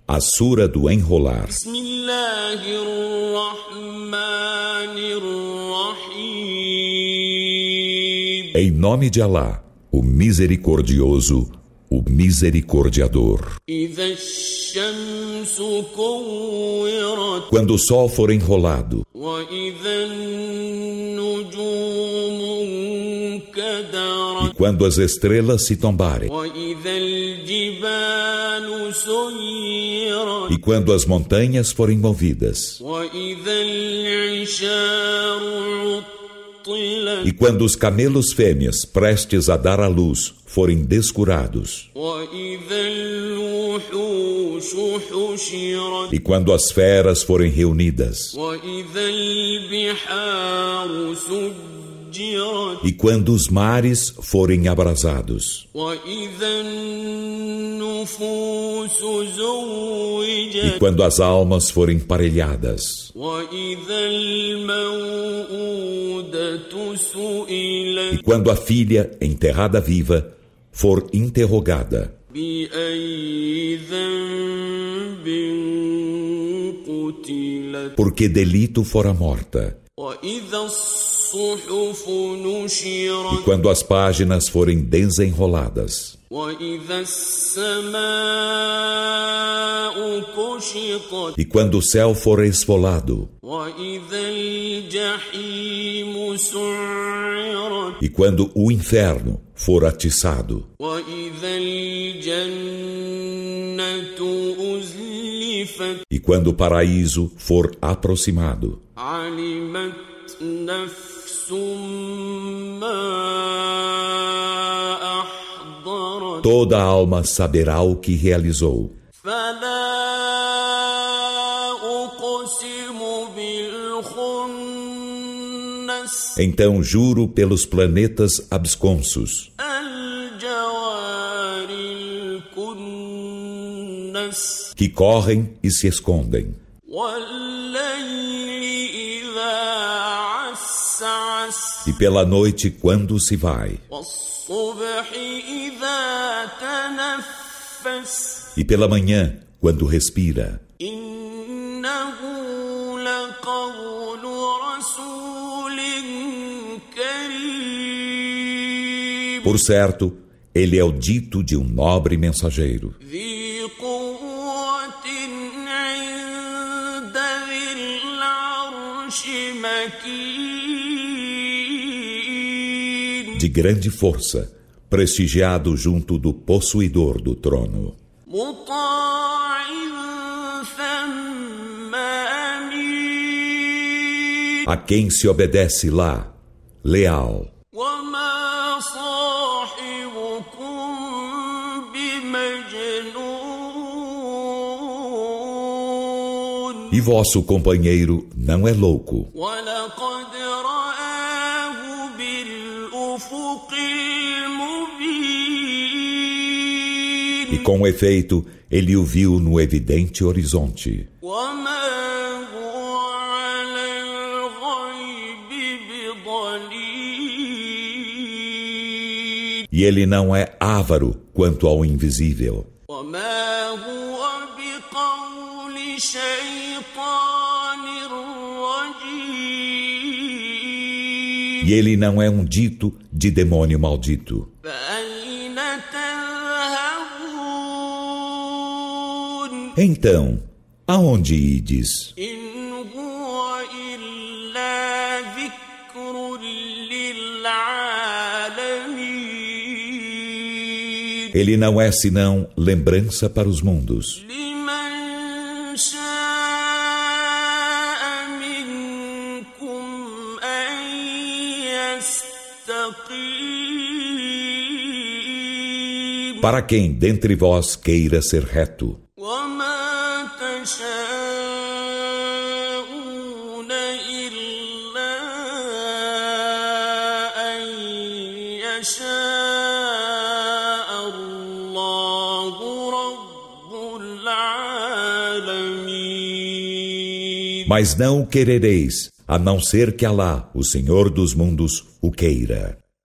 A Sura do Enrolar. Em nome de Alá, o Misericordioso, o Misericordiador. Quando o sol for enrolado, e quando as estrelas se tombarem, e quando as montanhas forem movidas, e quando os camelos fêmeas prestes a dar à luz forem descurados, e quando as feras forem reunidas, e quando os mares forem abrasados, e quando as almas forem parelhadas, e quando a filha enterrada viva for interrogada, por que delito fora morta, e quando as páginas forem desenroladas, e quando o céu for esfolado, e quando o inferno for atiçado, e quando o paraíso for aproximado, toda alma saberá o que realizou. Então juro pelos planetas absconsos, que correm e se escondem, e pela noite quando se vai, e pela manhã quando respira. Por certo, ele é o dito de um nobre mensageiro, de grande força, prestigiado junto do possuidor do trono, a quem se obedece lá, leal. E vosso companheiro não é louco. E com efeito, ele o viu no evidente horizonte. E ele não é avaro quanto ao invisível. E ele não é um dito de demônio maldito. Então, aonde ides? Ele não é senão lembrança para os mundos. Para quem dentre vós queira ser reto. Mas não o querereis, a não ser que Alá, o Senhor dos mundos, o queira.